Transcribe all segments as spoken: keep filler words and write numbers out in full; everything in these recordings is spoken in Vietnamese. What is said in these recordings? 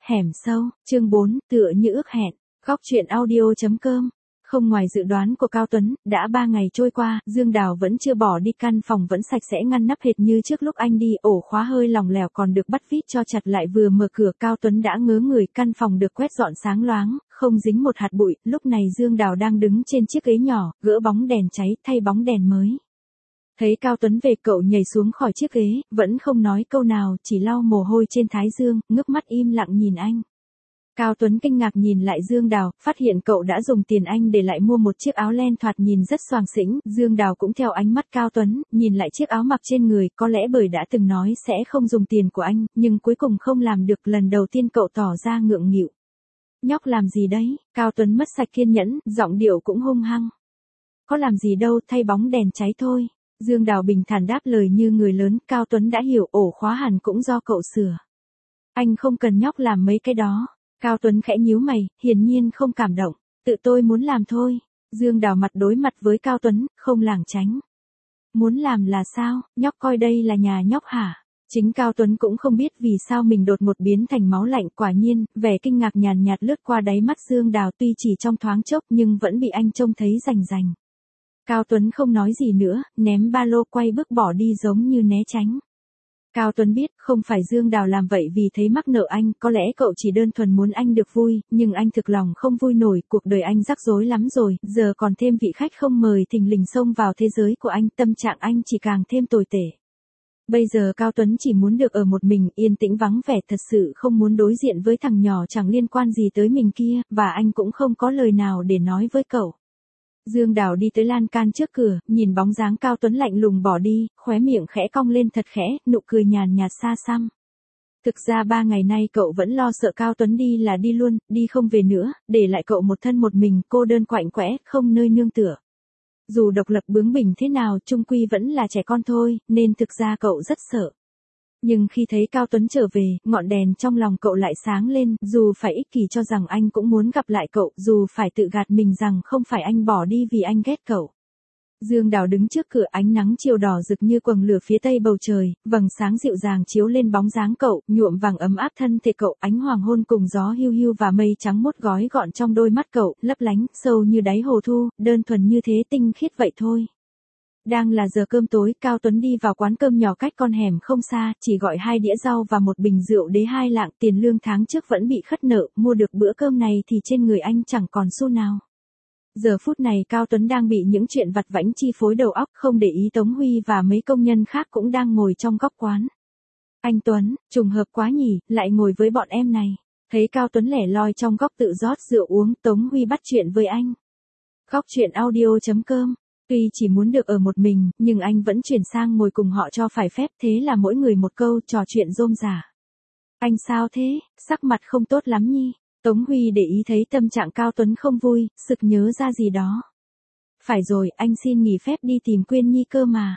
Hẻm sâu, chương bốn, tựa như ước hẹn. Góc truyện audio chấm com. Không ngoài dự đoán của Cao Tuấn, đã ba ngày trôi qua, Dương Đào vẫn chưa bỏ đi, căn phòng vẫn sạch sẽ ngăn nắp hệt như trước lúc anh đi, ổ khóa hơi lỏng lẻo còn được bắt vít cho chặt lại. Vừa mở cửa Cao Tuấn đã ngớ người, căn phòng được quét dọn sáng loáng, không dính một hạt bụi. Lúc này Dương Đào đang đứng trên chiếc ghế nhỏ, gỡ bóng đèn cháy, thay bóng đèn mới. Thấy Cao Tuấn về, cậu nhảy xuống khỏi chiếc ghế, vẫn không nói câu nào, chỉ lau mồ hôi trên thái dương, ngước mắt im lặng nhìn anh. Cao Tuấn kinh ngạc nhìn lại Dương Đào, phát hiện cậu đã dùng tiền anh để lại mua một chiếc áo len thoạt nhìn rất xoàng xĩnh. Dương Đào cũng theo ánh mắt Cao Tuấn, nhìn lại chiếc áo mặc trên người, có lẽ bởi đã từng nói sẽ không dùng tiền của anh, nhưng cuối cùng không làm được. Lần đầu tiên cậu tỏ ra ngượng nghịu. Nhóc làm gì đấy? Cao Tuấn mất sạch kiên nhẫn, giọng điệu cũng hung hăng. Có làm gì đâu, thay bóng đèn cháy thôi. Dương Đào bình thản đáp lời như người lớn. Cao Tuấn đã hiểu, ổ khóa hẳn cũng do cậu sửa. Anh không cần nhóc làm mấy cái đó. Cao Tuấn khẽ nhíu mày, hiển nhiên không cảm động. Tự tôi muốn làm thôi. Dương Đào mặt đối mặt với Cao Tuấn, không lảng tránh. Muốn làm là sao, nhóc coi đây là nhà nhóc hả? Chính Cao Tuấn cũng không biết vì sao mình đột ngột biến thành máu lạnh. Quả nhiên, vẻ kinh ngạc nhàn nhạt lướt qua đáy mắt Dương Đào, tuy chỉ trong thoáng chốc nhưng vẫn bị anh trông thấy rành rành. Cao Tuấn không nói gì nữa, ném ba lô quay bước bỏ đi giống như né tránh. Cao Tuấn biết, không phải Dương Đào làm vậy vì thấy mắc nợ anh, có lẽ cậu chỉ đơn thuần muốn anh được vui, nhưng anh thực lòng không vui nổi, cuộc đời anh rắc rối lắm rồi, giờ còn thêm vị khách không mời thình lình xông vào thế giới của anh, tâm trạng anh chỉ càng thêm tồi tệ. Bây giờ Cao Tuấn chỉ muốn được ở một mình, yên tĩnh vắng vẻ, thật sự không muốn đối diện với thằng nhỏ chẳng liên quan gì tới mình kia, và anh cũng không có lời nào để nói với cậu. Dương Đào đi tới lan can trước cửa, nhìn bóng dáng Cao Tuấn lạnh lùng bỏ đi, khóe miệng khẽ cong lên thật khẽ, nụ cười nhàn nhạt xa xăm. Thực ra ba ngày nay cậu vẫn lo sợ Cao Tuấn đi là đi luôn, đi không về nữa, để lại cậu một thân một mình, cô đơn quạnh quẽ, không nơi nương tựa. Dù độc lập bướng bỉnh thế nào, chung quy vẫn là trẻ con thôi, nên thực ra cậu rất sợ. Nhưng khi thấy Cao Tuấn trở về, ngọn đèn trong lòng cậu lại sáng lên, dù phải ích kỷ cho rằng anh cũng muốn gặp lại cậu, dù phải tự gạt mình rằng không phải anh bỏ đi vì anh ghét cậu. Dương Đào đứng trước cửa, ánh nắng chiều đỏ rực như quầng lửa phía tây bầu trời, vầng sáng dịu dàng chiếu lên bóng dáng cậu, nhuộm vàng ấm áp thân thể cậu, ánh hoàng hôn cùng gió hiu hiu và mây trắng mốt gói gọn trong đôi mắt cậu, lấp lánh, sâu như đáy hồ thu, đơn thuần như thế, tinh khiết vậy thôi. Đang là giờ cơm tối, Cao Tuấn đi vào quán cơm nhỏ cách con hẻm không xa, chỉ gọi hai đĩa rau và một bình rượu đế hai lạng, tiền lương tháng trước vẫn bị khất nợ, mua được bữa cơm này thì trên người anh chẳng còn xu nào. Giờ phút này Cao Tuấn đang bị những chuyện vặt vãnh chi phối đầu óc, không để ý Tống Huy và mấy công nhân khác cũng đang ngồi trong góc quán. Anh Tuấn, trùng hợp quá nhỉ, lại ngồi với bọn em này. Thấy Cao Tuấn lẻ loi trong góc tự rót rượu uống, Tống Huy bắt chuyện với anh. Góc truyện audio chấm com. Tuy chỉ muốn được ở một mình, nhưng anh vẫn chuyển sang ngồi cùng họ cho phải phép, thế là mỗi người một câu, trò chuyện rôm rả. Anh sao thế, sắc mặt không tốt lắm nhi. Tống Huy để ý thấy tâm trạng Cao Tuấn không vui, sực nhớ ra gì đó. Phải rồi, anh xin nghỉ phép đi tìm Quyên Nhi cơ mà.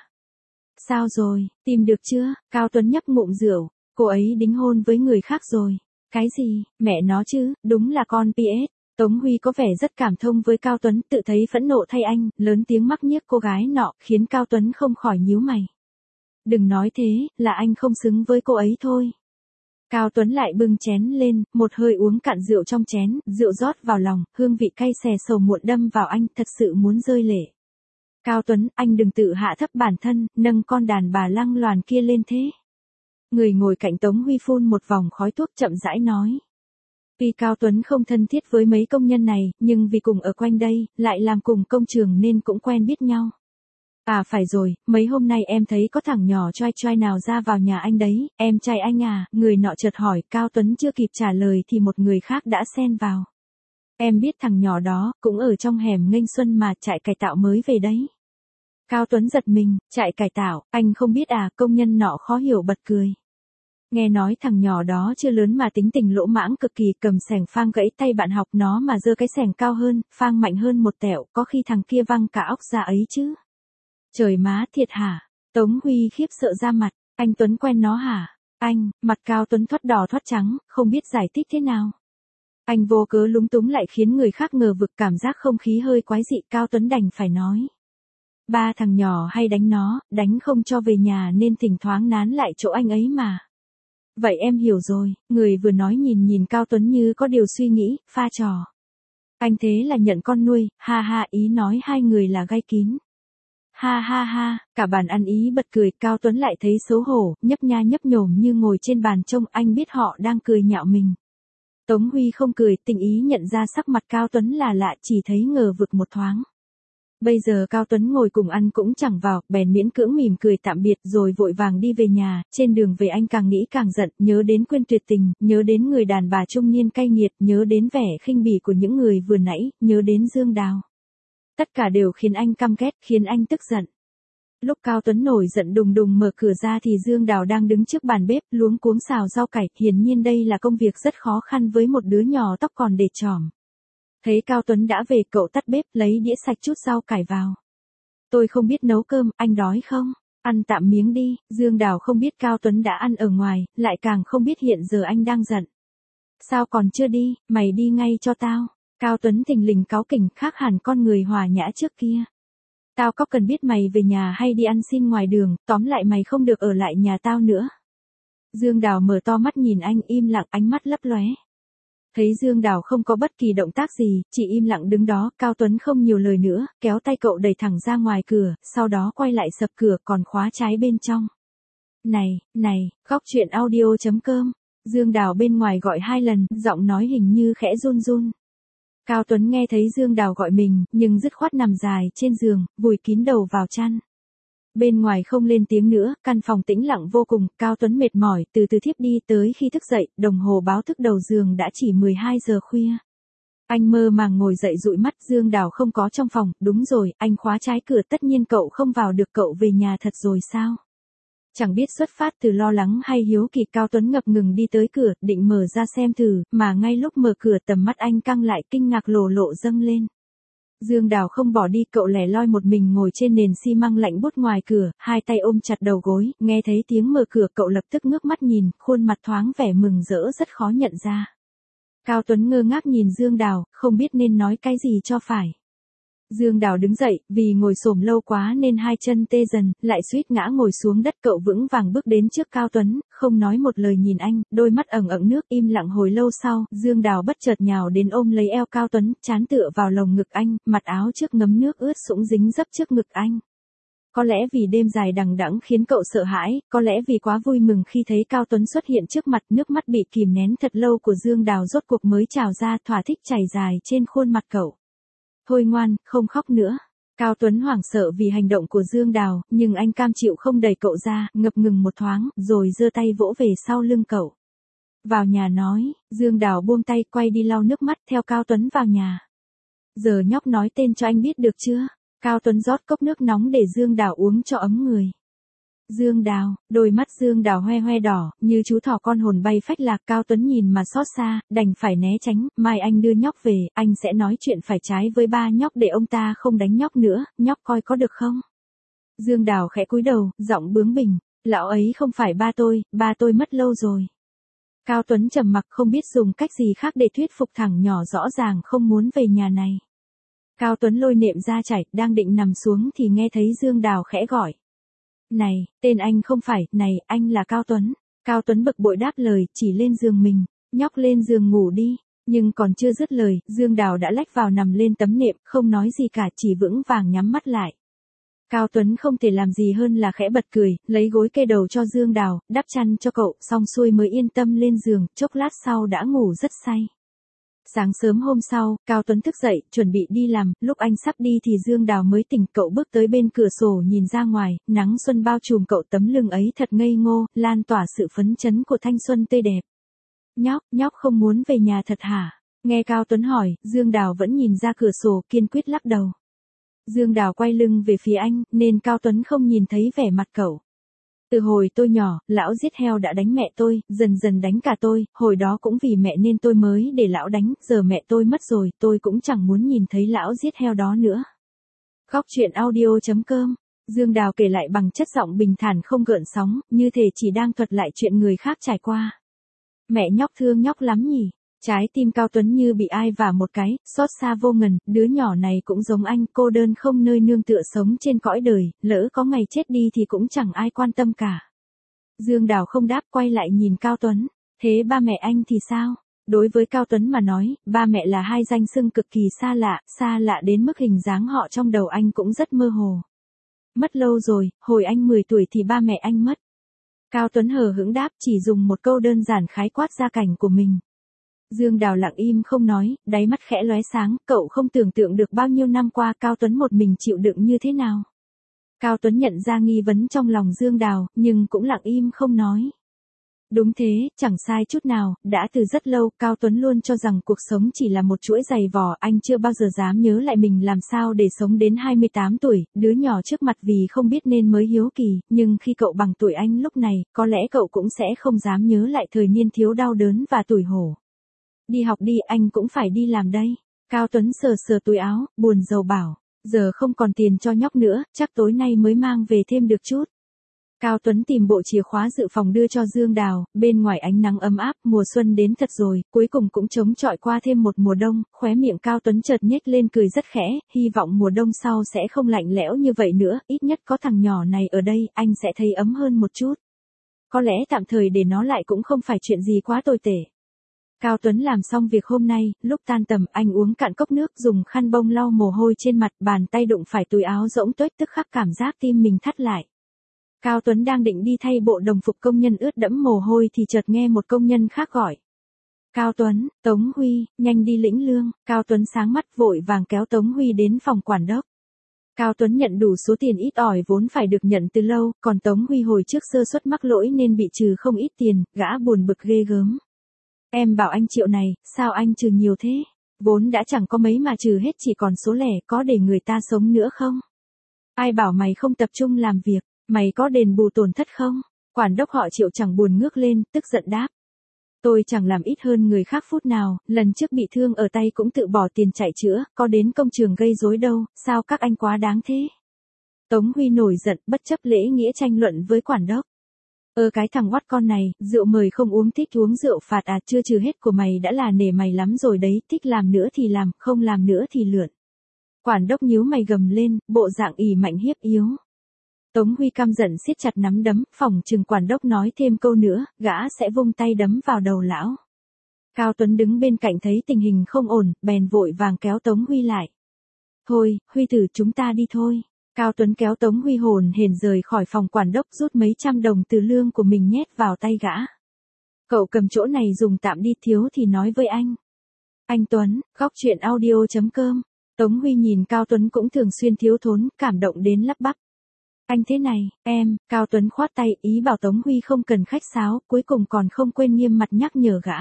Sao rồi, tìm được chưa? Cao Tuấn nhấp ngụm rượu, cô ấy đính hôn với người khác rồi. Cái gì, mẹ nó chứ, đúng là con pê ét. Tống Huy có vẻ rất cảm thông với Cao Tuấn, tự thấy phẫn nộ thay anh, lớn tiếng mắc nhiếc cô gái nọ, khiến Cao Tuấn không khỏi nhíu mày. Đừng nói thế, là anh không xứng với cô ấy thôi. Cao Tuấn lại bưng chén lên, một hơi uống cạn rượu trong chén, rượu rót vào lòng, hương vị cay xè sầu muộn đâm vào anh, thật sự muốn rơi lệ. Cao Tuấn, anh đừng tự hạ thấp bản thân, nâng con đàn bà lăng loàn kia lên thế. Người ngồi cạnh Tống Huy phun một vòng khói thuốc chậm rãi nói. Tuy Cao Tuấn không thân thiết với mấy công nhân này, nhưng vì cùng ở quanh đây, lại làm cùng công trường nên cũng quen biết nhau. À phải rồi, mấy hôm nay em thấy có thằng nhỏ choai choai nào ra vào nhà anh đấy, em trai anh à, người nọ chợt hỏi, Cao Tuấn chưa kịp trả lời thì một người khác đã xen vào. Em biết thằng nhỏ đó, cũng ở trong hẻm Nghênh Xuân mà, trại cải tạo mới về đấy. Cao Tuấn giật mình, trại cải tạo, anh không biết à, công nhân nọ khó hiểu bật cười. Nghe nói thằng nhỏ đó chưa lớn mà tính tình lỗ mãng cực kỳ, cầm xẻng phang gãy tay bạn học nó mà giơ cái xẻng cao hơn, phang mạnh hơn một tẹo, có khi thằng kia văng cả óc ra ấy chứ. Trời má, thiệt hả? Tống Huy khiếp sợ ra mặt, anh Tuấn quen nó hả? Anh, mặt Cao Tuấn thoát đỏ thoát trắng, không biết giải thích thế nào. Anh vô cớ lúng túng lại khiến người khác ngờ vực, cảm giác không khí hơi quái dị, Cao Tuấn đành phải nói. Ba thằng nhỏ hay đánh nó, đánh không cho về nhà nên thỉnh thoảng nán lại chỗ anh ấy mà. Vậy em hiểu rồi, người vừa nói nhìn nhìn Cao Tuấn như có điều suy nghĩ, pha trò. Anh thế là nhận con nuôi, ha ha, ý nói hai người là gai kín. Ha ha ha, cả bàn ăn ý bật cười, Cao Tuấn lại thấy xấu hổ, nhấp nha nhấp nhổm như ngồi trên bàn trông, anh biết họ đang cười nhạo mình. Tống Huy không cười, tình ý nhận ra sắc mặt Cao Tuấn là lạ, chỉ thấy ngờ vực một thoáng. Bây giờ Cao Tuấn ngồi cùng ăn cũng chẳng vào, bèn miễn cưỡng mỉm cười tạm biệt rồi vội vàng đi về nhà, trên đường về anh càng nghĩ càng giận, nhớ đến Quyên tuyệt tình, nhớ đến người đàn bà trung niên cay nghiệt, nhớ đến vẻ khinh bỉ của những người vừa nãy, nhớ đến Dương Đào. Tất cả đều khiến anh căm ghét, khiến anh tức giận. Lúc Cao Tuấn nổi giận đùng đùng mở cửa ra thì Dương Đào đang đứng trước bàn bếp, luống cuống xào rau cải, hiển nhiên đây là công việc rất khó khăn với một đứa nhỏ tóc còn để chỏm. Thấy Cao Tuấn đã về, cậu tắt bếp, lấy đĩa sạch chút rau cải vào. Tôi không biết nấu cơm, anh đói không? Ăn tạm miếng đi. Dương Đào không biết Cao Tuấn đã ăn ở ngoài, lại càng không biết hiện giờ anh đang giận. Sao còn chưa đi, mày đi ngay cho tao. Cao Tuấn thình lình cáu kỉnh, khác hẳn con người hòa nhã trước kia. Tao có cần biết mày về nhà hay đi ăn xin ngoài đường, tóm lại mày không được ở lại nhà tao nữa. Dương Đào mở to mắt nhìn anh, im lặng, ánh mắt lấp lóe. Thấy Dương Đào không có bất kỳ động tác gì, chỉ im lặng đứng đó, Cao Tuấn không nhiều lời nữa, kéo tay cậu đẩy thẳng ra ngoài cửa, sau đó quay lại sập cửa còn khóa trái bên trong. Này, này, góc truyện audio chấm com. Dương Đào bên ngoài gọi hai lần, giọng nói hình như khẽ run run. Cao Tuấn nghe thấy Dương Đào gọi mình, nhưng dứt khoát nằm dài trên giường, vùi kín đầu vào chăn. Bên ngoài không lên tiếng nữa, căn phòng tĩnh lặng vô cùng, Cao Tuấn mệt mỏi, từ từ thiếp đi, tới khi thức dậy, đồng hồ báo thức đầu giường đã chỉ mười hai giờ khuya. Anh mơ màng ngồi dậy dụi mắt, Dương Đào không có trong phòng, đúng rồi, anh khóa trái cửa, tất nhiên cậu không vào được, cậu về nhà thật rồi sao? Chẳng biết xuất phát từ lo lắng hay hiếu kỳ, Cao Tuấn ngập ngừng đi tới cửa, định mở ra xem thử, mà ngay lúc mở cửa tầm mắt anh căng lại, kinh ngạc lộ lộ dâng lên. Dương Đào không bỏ đi, cậu lẻ loi một mình ngồi trên nền xi măng lạnh buốt ngoài cửa, hai tay ôm chặt đầu gối, nghe thấy tiếng mở cửa cậu lập tức ngước mắt nhìn, khuôn mặt thoáng vẻ mừng rỡ rất khó nhận ra. Cao Tuấn ngơ ngác nhìn Dương Đào, không biết nên nói cái gì cho phải. Dương Đào đứng dậy, vì ngồi xổm lâu quá nên hai chân tê dần, lại suýt ngã ngồi xuống đất, cậu vững vàng bước đến trước Cao Tuấn, không nói một lời nhìn anh, đôi mắt ẩn ẩn nước, im lặng hồi lâu sau, Dương Đào bất chợt nhào đến ôm lấy eo Cao Tuấn, trán tựa vào lồng ngực anh, mặt áo trước ngấm nước ướt sũng dính dấp trước ngực anh. Có lẽ vì đêm dài đằng đẵng khiến cậu sợ hãi, có lẽ vì quá vui mừng khi thấy Cao Tuấn xuất hiện trước mặt, nước mắt bị kìm nén thật lâu của Dương Đào rốt cuộc mới trào ra, thỏa thích chảy dài trên khuôn mặt cậu. Thôi ngoan, không khóc nữa. Cao Tuấn hoảng sợ vì hành động của Dương Đào, nhưng anh cam chịu không đẩy cậu ra, ngập ngừng một thoáng, rồi giơ tay vỗ về sau lưng cậu. Vào nhà nói, Dương Đào buông tay quay đi lau nước mắt theo Cao Tuấn vào nhà. Giờ nhóc nói tên cho anh biết được chưa? Cao Tuấn rót cốc nước nóng để Dương Đào uống cho ấm người. Dương Đào, đôi mắt Dương Đào hoe hoe đỏ, như chú thỏ con hồn bay phách lạc. Cao Tuấn nhìn mà xót xa, đành phải né tránh, mai anh đưa nhóc về, anh sẽ nói chuyện phải trái với ba nhóc để ông ta không đánh nhóc nữa, nhóc coi có được không? Dương Đào khẽ cúi đầu, giọng bướng bỉnh, lão ấy không phải ba tôi, ba tôi mất lâu rồi. Cao Tuấn trầm mặc không biết dùng cách gì khác để thuyết phục thằng nhỏ rõ ràng không muốn về nhà này. Cao Tuấn lôi nệm ra chảy, đang định nằm xuống thì nghe thấy Dương Đào khẽ gọi. Này, tên anh không phải, này, anh là Cao Tuấn. Cao Tuấn bực bội đáp lời, chỉ lên giường mình, nhóc lên giường ngủ đi. Nhưng còn chưa dứt lời, Dương Đào đã lách vào nằm lên tấm nệm, không nói gì cả, chỉ vững vàng nhắm mắt lại. Cao Tuấn không thể làm gì hơn là khẽ bật cười, lấy gối kê đầu cho Dương Đào, đắp chăn cho cậu, xong xuôi mới yên tâm lên giường, chốc lát sau đã ngủ rất say. Sáng sớm hôm sau, Cao Tuấn thức dậy, chuẩn bị đi làm, lúc anh sắp đi thì Dương Đào mới tỉnh, cậu bước tới bên cửa sổ nhìn ra ngoài, nắng xuân bao trùm cậu, tấm lưng ấy thật ngây ngô, lan tỏa sự phấn chấn của thanh xuân tươi đẹp. Nhóc, nhóc không muốn về nhà thật hả? Nghe Cao Tuấn hỏi, Dương Đào vẫn nhìn ra cửa sổ, kiên quyết lắc đầu. Dương Đào quay lưng về phía anh, nên Cao Tuấn không nhìn thấy vẻ mặt cậu. Từ hồi tôi nhỏ, lão giết heo đã đánh mẹ tôi, dần dần đánh cả tôi, hồi đó cũng vì mẹ nên tôi mới để lão đánh, giờ mẹ tôi mất rồi, tôi cũng chẳng muốn nhìn thấy lão giết heo đó nữa. Góc truyện audio chấm com. Dương Đào kể lại bằng chất giọng bình thản không gợn sóng, như thể chỉ đang thuật lại chuyện người khác trải qua. Mẹ nhóc thương nhóc lắm nhỉ? Trái tim Cao Tuấn như bị ai vả một cái, xót xa vô ngần, đứa nhỏ này cũng giống anh, cô đơn không nơi nương tựa sống trên cõi đời, lỡ có ngày chết đi thì cũng chẳng ai quan tâm cả. Dương Đào không đáp, quay lại nhìn Cao Tuấn. Thế ba mẹ anh thì sao? Đối với Cao Tuấn mà nói, ba mẹ là hai danh xưng cực kỳ xa lạ, xa lạ đến mức hình dáng họ trong đầu anh cũng rất mơ hồ. Mất lâu rồi, hồi anh mười tuổi thì ba mẹ anh mất. Cao Tuấn hờ hững đáp, chỉ dùng một câu đơn giản khái quát gia cảnh của mình. Dương Đào lặng im không nói, đáy mắt khẽ lóe sáng, cậu không tưởng tượng được bao nhiêu năm qua Cao Tuấn một mình chịu đựng như thế nào. Cao Tuấn nhận ra nghi vấn trong lòng Dương Đào, nhưng cũng lặng im không nói. Đúng thế, chẳng sai chút nào, đã từ rất lâu, Cao Tuấn luôn cho rằng cuộc sống chỉ là một chuỗi giày vò, anh chưa bao giờ dám nhớ lại mình làm sao để sống đến hai mươi tám tuổi, đứa nhỏ trước mặt vì không biết nên mới hiếu kỳ, nhưng khi cậu bằng tuổi anh lúc này, có lẽ cậu cũng sẽ không dám nhớ lại thời niên thiếu đau đớn và tủi hổ. Đi học đi, anh cũng phải đi làm đây. Cao Tuấn sờ sờ túi áo, buồn rầu bảo, giờ không còn tiền cho nhóc nữa, chắc tối nay mới mang về thêm được chút. Cao Tuấn tìm bộ chìa khóa dự phòng đưa cho Dương Đào, bên ngoài ánh nắng ấm áp, mùa xuân đến thật rồi, cuối cùng cũng chống chọi qua thêm một mùa đông, khóe miệng Cao Tuấn chợt nhếch lên cười rất khẽ, hy vọng mùa đông sau sẽ không lạnh lẽo như vậy nữa, ít nhất có thằng nhỏ này ở đây, anh sẽ thấy ấm hơn một chút. Có lẽ tạm thời để nó lại cũng không phải chuyện gì quá tồi tệ. Cao Tuấn làm xong việc hôm nay, lúc tan tầm anh uống cạn cốc nước dùng khăn bông lau mồ hôi trên mặt, bàn tay đụng phải túi áo rỗng tuếch tức khắc cảm giác tim mình thắt lại. Cao Tuấn đang định đi thay bộ đồng phục công nhân ướt đẫm mồ hôi thì chợt nghe một công nhân khác gọi. Cao Tuấn, Tống Huy, nhanh đi lĩnh lương. Cao Tuấn sáng mắt vội vàng kéo Tống Huy đến phòng quản đốc. Cao Tuấn nhận đủ số tiền ít ỏi vốn phải được nhận từ lâu, còn Tống Huy hồi trước sơ suất mắc lỗi nên bị trừ không ít tiền, gã buồn bực ghê gớm. Em bảo anh triệu này, sao anh trừ nhiều thế? Vốn đã chẳng có mấy mà trừ hết chỉ còn số lẻ, có để người ta sống nữa không? Ai bảo mày không tập trung làm việc, mày có đền bù tổn thất không? Quản đốc họ Triệu chẳng buồn ngước lên, tức giận đáp. Tôi chẳng làm ít hơn người khác phút nào, lần trước bị thương ở tay cũng tự bỏ tiền chạy chữa, có đến công trường gây rối đâu, sao các anh quá đáng thế? Tống Huy nổi giận, bất chấp lễ nghĩa tranh luận với quản đốc. Ơ cái thằng oắt con này, rượu mời không uống, thích uống rượu phạt à, chưa trừ hết của mày đã là nể mày lắm rồi đấy, thích làm nữa thì làm, không làm nữa thì lượn. Quản đốc nhíu mày gầm lên, bộ dạng ỉ mạnh hiếp yếu. Tống Huy căm giận siết chặt nắm đấm, phỏng chừng quản đốc nói thêm câu nữa, gã sẽ vung tay đấm vào đầu lão. Cao Tuấn đứng bên cạnh thấy tình hình không ổn, bèn vội vàng kéo Tống Huy lại. Thôi, Huy tử chúng ta đi thôi. Cao Tuấn kéo Tống Huy hồn hển rời khỏi phòng quản đốc, rút mấy trăm đồng từ lương của mình nhét vào tay gã. Cậu cầm chỗ này dùng tạm đi, thiếu thì nói với anh. Anh Tuấn, góc chuyện audio chấm com. Tống Huy nhìn Cao Tuấn cũng thường xuyên thiếu thốn, cảm động đến lắp bắp. Anh thế này, em, Cao Tuấn khoát tay, ý bảo Tống Huy không cần khách sáo, cuối cùng còn không quên nghiêm mặt nhắc nhở gã.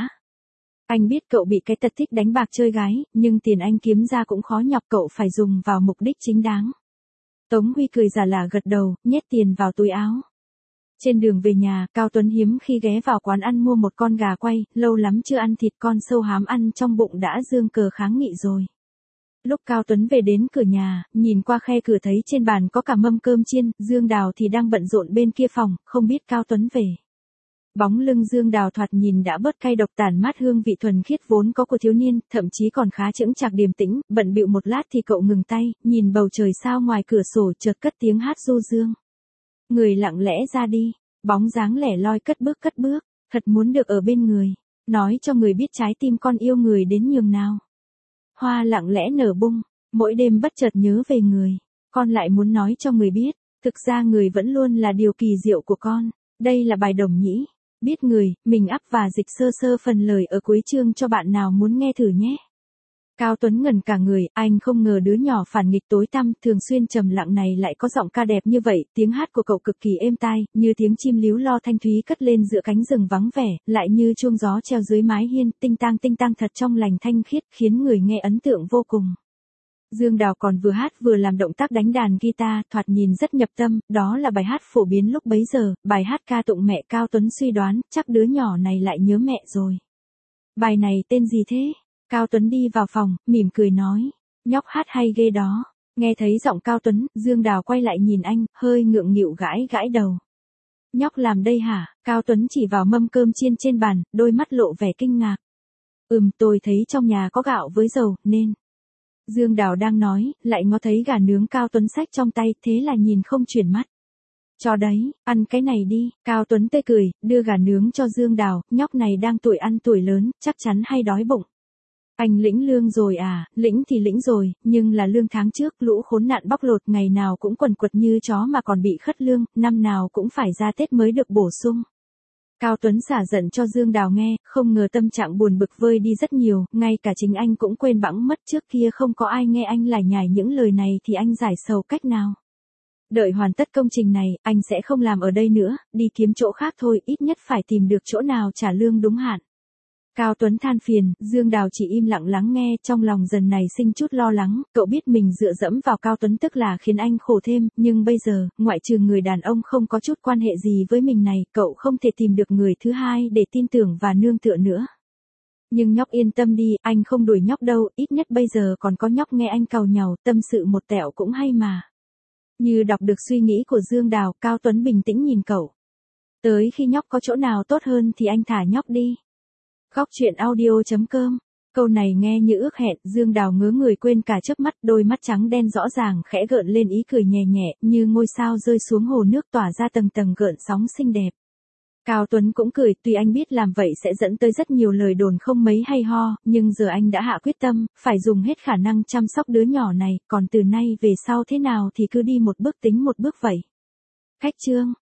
Anh biết cậu bị cái tật thích đánh bạc chơi gái, nhưng tiền anh kiếm ra cũng khó nhọc, cậu phải dùng vào mục đích chính đáng. Tống Huy cười giả lả gật đầu, nhét tiền vào túi áo. Trên đường về nhà, Cao Tuấn hiếm khi ghé vào quán ăn mua một con gà quay, lâu lắm chưa ăn thịt, con sâu hám ăn trong bụng đã giương cờ kháng nghị rồi. Lúc Cao Tuấn về đến cửa nhà, nhìn qua khe cửa thấy trên bàn có cả mâm cơm chiên, Dương Đào thì đang bận rộn bên kia phòng, không biết Cao Tuấn về. Bóng lưng Dương Đào thoạt nhìn đã bớt cay độc, tản mát hương vị thuần khiết vốn có của thiếu niên, thậm chí còn khá chững chạc điềm tĩnh, bận bịu một lát thì cậu ngừng tay, nhìn bầu trời sao ngoài cửa sổ, chợt cất tiếng hát du dương. Người lặng lẽ ra đi, bóng dáng lẻ loi cất bước cất bước, thật muốn được ở bên người, nói cho người biết trái tim con yêu người đến nhường nào. Hoa lặng lẽ nở bung, mỗi đêm bất chợt nhớ về người, con lại muốn nói cho người biết, thực ra người vẫn luôn là điều kỳ diệu của con. Đây là bài đồng nhĩ, biết người, mình ắp và dịch sơ sơ phần lời ở cuối chương cho bạn nào muốn nghe thử nhé. Cao Tuấn ngẩn cả người, anh không ngờ đứa nhỏ phản nghịch tối tăm, thường xuyên trầm lặng này lại có giọng ca đẹp như vậy, tiếng hát của cậu cực kỳ êm tai, như tiếng chim líu lo thanh thúy cất lên giữa cánh rừng vắng vẻ, lại như chuông gió treo dưới mái hiên, tinh tang tinh tang thật trong lành thanh khiết, khiến người nghe ấn tượng vô cùng. Dương Đào còn vừa hát vừa làm động tác đánh đàn guitar, thoạt nhìn rất nhập tâm, đó là bài hát phổ biến lúc bấy giờ, bài hát ca tụng mẹ. Cao Tuấn suy đoán, chắc đứa nhỏ này lại nhớ mẹ rồi. Bài này tên gì thế? Cao Tuấn đi vào phòng, mỉm cười nói, nhóc hát hay ghê đó. Nghe thấy giọng Cao Tuấn, Dương Đào quay lại nhìn anh, hơi ngượng nghịu gãi gãi đầu. Nhóc làm đây hả? Cao Tuấn chỉ vào mâm cơm chiên trên bàn, đôi mắt lộ vẻ kinh ngạc. Ừm, tôi thấy trong nhà có gạo với dầu, nên... Dương Đào đang nói, lại ngó thấy gà nướng Cao Tuấn xách trong tay, thế là nhìn không chuyển mắt. Cho đấy, ăn cái này đi, Cao Tuấn tê cười, đưa gà nướng cho Dương Đào, nhóc này đang tuổi ăn tuổi lớn, chắc chắn hay đói bụng. Anh lĩnh lương rồi à, lĩnh thì lĩnh rồi, nhưng là lương tháng trước lũ khốn nạn bóc lột ngày nào cũng quần quật như chó mà còn bị khất lương, năm nào cũng phải ra Tết mới được bổ sung. Cao Tuấn xả giận cho Dương Đào nghe, không ngờ tâm trạng buồn bực vơi đi rất nhiều, ngay cả chính anh cũng quên bẵng mất trước kia không có ai nghe anh lải nhải những lời này thì anh giải sầu cách nào. Đợi hoàn tất công trình này, anh sẽ không làm ở đây nữa, đi kiếm chỗ khác thôi, ít nhất phải tìm được chỗ nào trả lương đúng hạn. Cao Tuấn than phiền, Dương Đào chỉ im lặng lắng nghe, trong lòng dần này sinh chút lo lắng, cậu biết mình dựa dẫm vào Cao Tuấn tức là khiến anh khổ thêm, nhưng bây giờ, ngoại trừ người đàn ông không có chút quan hệ gì với mình này, cậu không thể tìm được người thứ hai để tin tưởng và nương tựa nữa. Nhưng nhóc yên tâm đi, anh không đuổi nhóc đâu, ít nhất bây giờ còn có nhóc nghe anh càu nhàu, tâm sự một tẹo cũng hay mà. Như đọc được suy nghĩ của Dương Đào, Cao Tuấn bình tĩnh nhìn cậu. Tới khi nhóc có chỗ nào tốt hơn thì anh thả nhóc đi. Góc truyện audio chấm com. Câu này nghe như ước hẹn, Dương Đào ngớ người quên cả chớp mắt, đôi mắt trắng đen rõ ràng khẽ gợn lên ý cười nhẹ nhẹ, như ngôi sao rơi xuống hồ nước tỏa ra tầng tầng gợn sóng xinh đẹp. Cao Tuấn cũng cười, tuy anh biết làm vậy sẽ dẫn tới rất nhiều lời đồn không mấy hay ho, nhưng giờ anh đã hạ quyết tâm, phải dùng hết khả năng chăm sóc đứa nhỏ này, còn từ nay về sau thế nào thì cứ đi một bước tính một bước vậy. Khách chương.